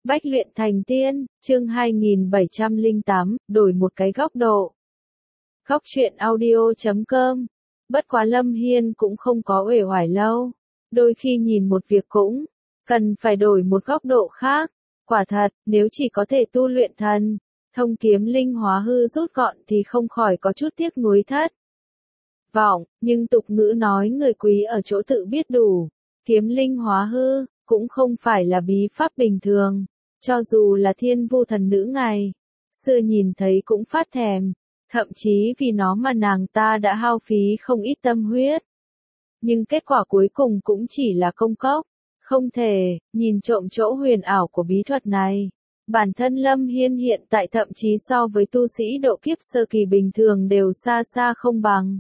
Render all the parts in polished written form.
Bách luyện thành tiên, chương 2708, đổi một cái góc độ. Góc truyện audio.com. Bất quá Lâm Hiên cũng không có uể oải lâu. Đôi khi nhìn một việc cũng cần phải đổi một góc độ khác. Quả thật, nếu chỉ có thể tu luyện thần thông kiếm linh hóa hư rút gọn thì không khỏi có chút tiếc nuối thất vọng, nhưng tục ngữ nói người quý ở chỗ tự biết đủ. Kiếm linh hóa hư cũng không phải là bí pháp bình thường. Cho dù là thiên vu thần nữ ngày xưa nhìn thấy cũng phát thèm, thậm chí vì nó mà nàng ta đã hao phí không ít tâm huyết. Nhưng kết quả cuối cùng cũng chỉ là công cốc, không thể nhìn trộm chỗ huyền ảo của bí thuật này. Bản thân Lâm Hiên hiện tại thậm chí so với tu sĩ độ kiếp sơ kỳ bình thường đều xa xa không bằng.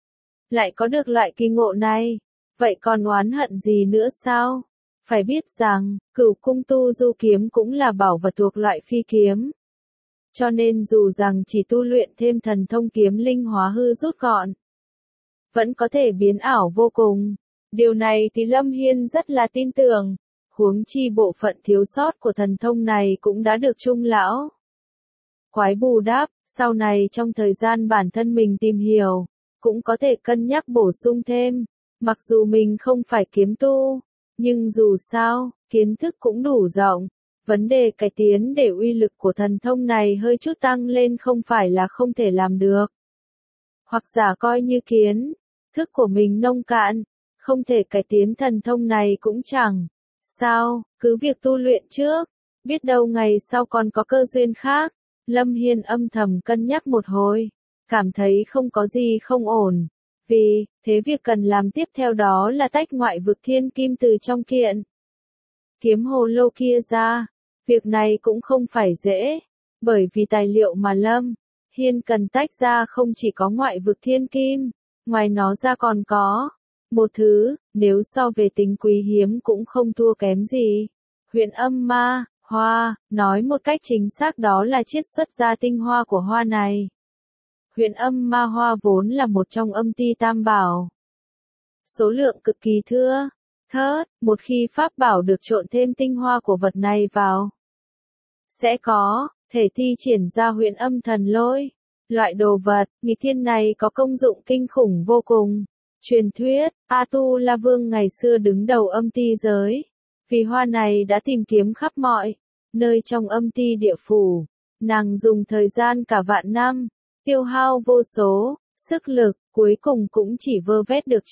Lại có được loại kỳ ngộ này, vậy còn oán hận gì nữa sao? Phải biết rằng, Cửu Cung Tu Du kiếm cũng là bảo vật thuộc loại phi kiếm. Cho nên dù rằng chỉ tu luyện thêm thần thông kiếm linh hóa hư rút gọn, vẫn có thể biến ảo vô cùng. Điều này thì Lâm Hiên rất là tin tưởng, huống chi bộ phận thiếu sót của thần thông này cũng đã được Trung lão quái bù đắp, sau này trong thời gian bản thân mình tìm hiểu, cũng có thể cân nhắc bổ sung thêm. Mặc dù mình không phải kiếm tu, nhưng dù sao, kiến thức cũng đủ rộng. Vấn đề cải tiến để uy lực của thần thông này hơi chút tăng lên không phải là không thể làm được. Hoặc giả coi như kiến thức của mình nông cạn, không thể cải tiến thần thông này cũng chẳng sao, cứ việc tu luyện trước, biết đâu ngày sau còn có cơ duyên khác. Lâm Hiên âm thầm cân nhắc một hồi, cảm thấy không có gì không ổn. Vì thế việc cần làm tiếp theo đó là tách ngoại vực thiên kim từ trong kiện kiếm hồ lô kia ra. Việc này cũng không phải dễ, bởi vì tài liệu mà Lâm Hiên cần tách ra không chỉ có ngoại vực thiên kim, ngoài nó ra còn có một thứ, nếu so về tính quý hiếm cũng không thua kém gì. Huyền âm ma hoa, nói một cách chính xác đó là chiết xuất ra tinh hoa của hoa này. Huyền âm ma hoa vốn là một trong âm ti tam bảo. Số lượng cực kỳ thưa thớt, một khi pháp bảo được trộn thêm tinh hoa của vật này vào, sẽ có thể thi triển ra huyền âm thần lôi. Loại đồ vật nghịch thiên này có công dụng kinh khủng vô cùng. Truyền thuyết, A Tu La Vương ngày xưa đứng đầu âm ti giới. Vì hoa này đã tìm kiếm khắp mọi nơi trong âm ti địa phủ. Nàng dùng thời gian cả vạn năm, tiêu hao vô số sức lực, cuối cùng cũng chỉ vơ vét được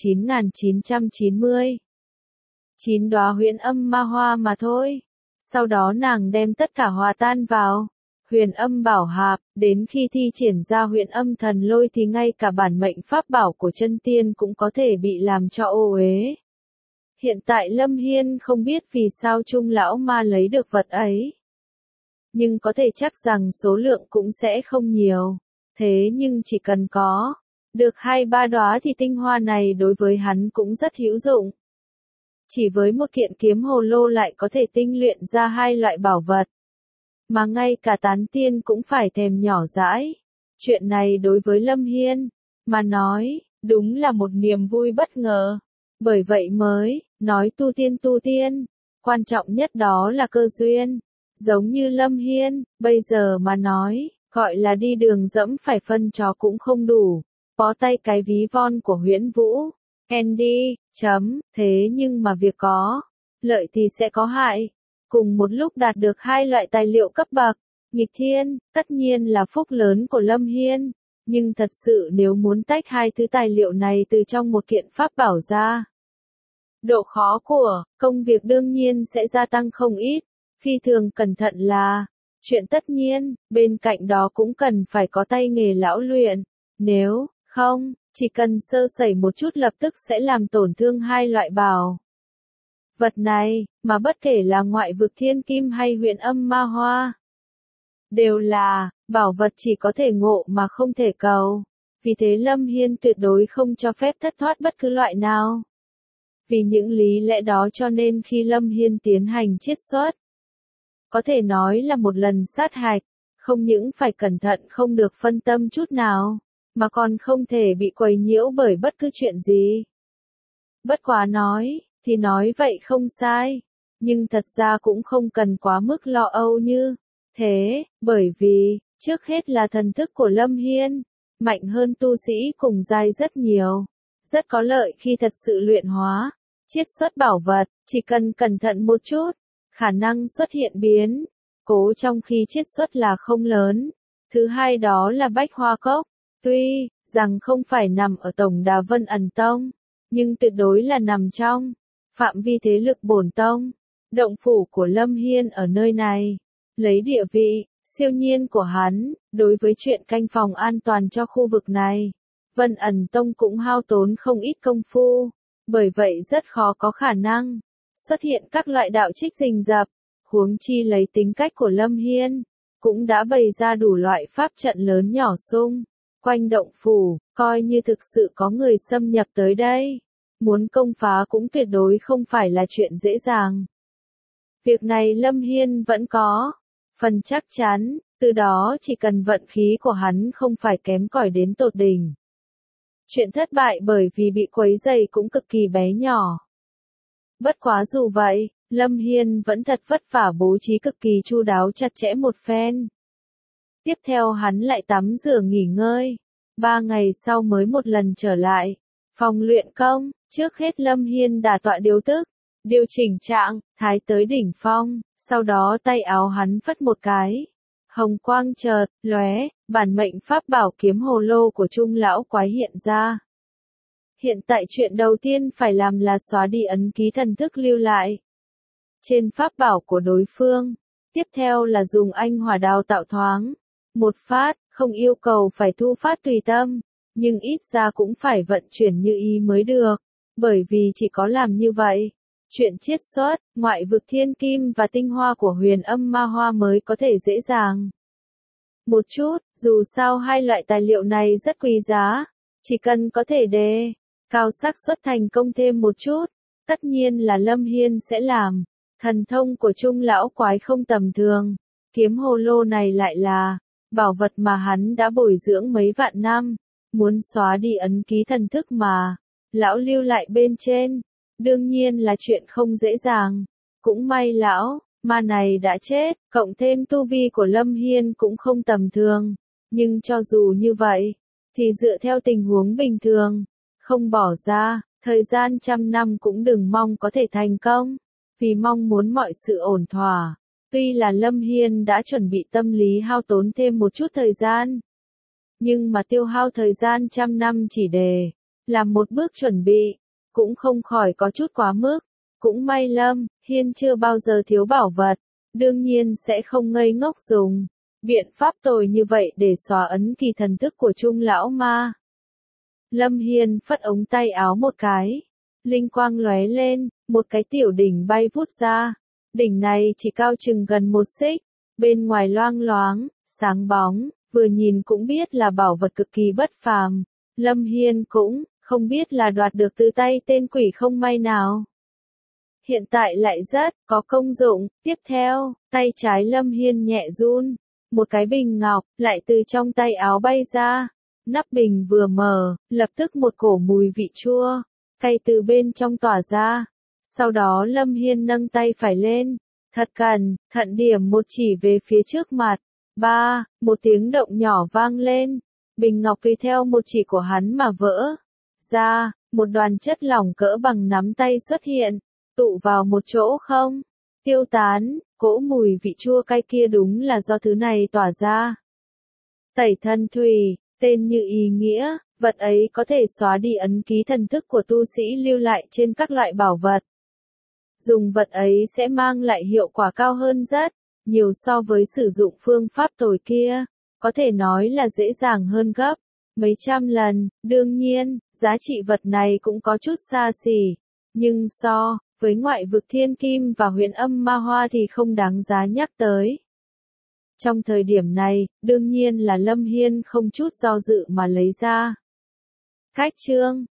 9.999 đóa huyền âm ma hoa mà thôi. Sau đó nàng đem tất cả hòa tan vào huyền âm bảo hạp, đến khi thi triển ra huyền âm thần lôi thì ngay cả bản mệnh pháp bảo của chân tiên cũng có thể bị làm cho ô uế. Hiện tại Lâm Hiên không biết vì sao Trung lão ma lấy được vật ấy, nhưng có thể chắc rằng số lượng cũng sẽ không nhiều. Thế nhưng chỉ cần có được 2-3 đóa thì tinh hoa này đối với hắn cũng rất hữu dụng. Chỉ với một kiện kiếm hồ lô lại có thể tinh luyện ra hai loại bảo vật, mà ngay cả tán tiên cũng phải thèm nhỏ dãi. Chuyện này đối với Lâm Hiên mà nói, đúng là một niềm vui bất ngờ. Bởi vậy mới nói tu tiên, quan trọng nhất đó là cơ duyên. Giống như Lâm Hiên, bây giờ mà nói, gọi là đi đường dẫm phải phân chó cũng không đủ. Bó tay cái ví von của Huyễn Vũ, Andy, thế nhưng mà việc có lợi thì sẽ có hại. Cùng một lúc đạt được hai loại tài liệu cấp bậc nghịch thiên, tất nhiên là phúc lớn của Lâm Hiên. Nhưng thật sự nếu muốn tách hai thứ tài liệu này từ trong một kiện pháp bảo ra, độ khó của công việc đương nhiên sẽ gia tăng không ít. Phi thường cẩn thận là chuyện tất nhiên, bên cạnh đó cũng cần phải có tay nghề lão luyện. Nếu không, chỉ cần sơ sẩy một chút lập tức sẽ làm tổn thương hai loại bảo vật này, mà bất kể là ngoại vực thiên kim hay huyền âm ma hoa, đều là bảo vật chỉ có thể ngộ mà không thể cầu. Vì thế Lâm Hiên tuyệt đối không cho phép thất thoát bất cứ loại nào. Vì những lý lẽ đó cho nên khi Lâm Hiên tiến hành chiết xuất, có thể nói là một lần sát hạch, không những phải cẩn thận không được phân tâm chút nào, mà còn không thể bị quấy nhiễu bởi bất cứ chuyện gì. Bất quá nói thì nói vậy không sai. nhưng thật ra cũng không cần quá mức lo âu như thế, bởi vì, trước hết là thần thức của Lâm Hiên, mạnh hơn tu sĩ cùng giai rất nhiều, rất có lợi khi thật sự luyện hóa, chiết xuất bảo vật, chỉ cần cẩn thận một chút, khả năng xuất hiện biến cố trong khi chiết xuất là không lớn. Thứ hai đó là Bách Hoa Cốc, tuy rằng không phải nằm ở tổng đà Vân Ẩn Tông, nhưng tuyệt đối là nằm trong phạm vi thế lực bổn tông. Động phủ của Lâm Hiên ở nơi này, lấy địa vị siêu nhiên của hắn, đối với chuyện canh phòng an toàn cho khu vực này, Vân Ẩn Tông cũng hao tốn không ít công phu, bởi vậy rất khó có khả năng xuất hiện các loại đạo trích rình rập, huống chi lấy tính cách của Lâm Hiên, cũng đã bày ra đủ loại pháp trận lớn nhỏ xung quanh động phủ, coi như thực sự có người xâm nhập tới đây, muốn công phá cũng tuyệt đối không phải là chuyện dễ dàng. Việc này Lâm Hiên vẫn có phần chắc chắn, từ đó chỉ cần vận khí của hắn không phải kém cỏi đến tột đỉnh. Chuyện thất bại bởi vì bị quấy rầy cũng cực kỳ bé nhỏ. Bất quá dù vậy, Lâm Hiên vẫn thật vất vả bố trí cực kỳ chu đáo chặt chẽ một phen. Tiếp theo hắn lại tắm rửa nghỉ ngơi. 3 ngày sau mới một lần trở lại phòng luyện công. Trước hết Lâm Hiên đả tọa điều tức, điều chỉnh trạng thái tới đỉnh phong, sau đó tay áo hắn phất một cái, hồng quang chợt lóe, bản mệnh pháp bảo kiếm hồ lô của Trung lão quái hiện ra. Hiện tại chuyện đầu tiên phải làm là xóa đi ấn ký thần thức lưu lại trên pháp bảo của đối phương. Tiếp theo là dùng anh hỏa đao tạo thoáng một phát, không yêu cầu phải thu phát tùy tâm, nhưng ít ra cũng phải vận chuyển như ý mới được, bởi vì chỉ có làm như vậy, chuyện chiết xuất, ngoại vực thiên kim và tinh hoa của huyền âm ma hoa mới có thể dễ dàng một chút, dù sao hai loại tài liệu này rất quý giá, chỉ cần có thể đề cao xác suất thành công thêm một chút, tất nhiên là Lâm Hiên sẽ làm. Thần thông của Trung lão quái không tầm thường, kiếm hồ lô này lại là bảo vật mà hắn đã bồi dưỡng mấy vạn năm, muốn xóa đi ấn ký thần thức mà lão lưu lại bên trên, đương nhiên là chuyện không dễ dàng. Cũng may lão ma này đã chết, cộng thêm tu vi của Lâm Hiên cũng không tầm thường, nhưng cho dù như vậy, thì dựa theo tình huống bình thường, không bỏ ra thời gian 100 năm cũng đừng mong có thể thành công, vì mong muốn mọi sự ổn thỏa. Tuy là Lâm Hiên đã chuẩn bị tâm lý hao tốn thêm một chút thời gian, nhưng mà tiêu hao thời gian 100 năm chỉ để làm một bước chuẩn bị, cũng không khỏi có chút quá mức. Cũng may Lâm Hiên chưa bao giờ thiếu bảo vật, đương nhiên sẽ không ngây ngốc dùng biện pháp tồi như vậy để xóa ấn ký thần thức của Trung lão ma. Lâm Hiên phất ống tay áo một cái, linh quang lóe lên, một cái tiểu đỉnh bay vút ra. Đỉnh này chỉ cao chừng gần 1 xích, bên ngoài loang loáng, sáng bóng, vừa nhìn cũng biết là bảo vật cực kỳ bất phàm. Lâm Hiên cũng không biết là đoạt được từ tay tên quỷ không may nào. Hiện tại lại rất có công dụng. Tiếp theo, tay trái Lâm Hiên nhẹ run, một cái bình ngọc lại từ trong tay áo bay ra. Nắp bình vừa mở, lập tức một cổ mùi vị chua cay từ bên trong tỏa ra. Sau đó Lâm Hiên nâng tay phải lên, thật cẩn thận điểm một chỉ về phía trước mặt. Một tiếng động nhỏ vang lên, bình ngọc tùy theo một chỉ của hắn mà vỡ ra, một đoàn chất lỏng cỡ bằng nắm tay xuất hiện, tụ vào một chỗ không tiêu tán. Cỗ mùi vị chua cay kia đúng là do thứ này tỏa ra. Tẩy thân thủy, tên như ý nghĩa, vật ấy có thể xóa đi ấn ký thần thức của tu sĩ lưu lại trên các loại bảo vật. Dùng vật ấy sẽ mang lại hiệu quả cao hơn rất nhiều so với sử dụng phương pháp tồi kia, có thể nói là dễ dàng hơn gấp mấy trăm lần. Đương nhiên, giá trị vật này cũng có chút xa xỉ, nhưng so với ngoại vực thiên kim và huyền âm ma hoa thì không đáng giá nhắc tới. Trong thời điểm này, đương nhiên là Lâm Hiên không chút do dự mà lấy ra. Cách chương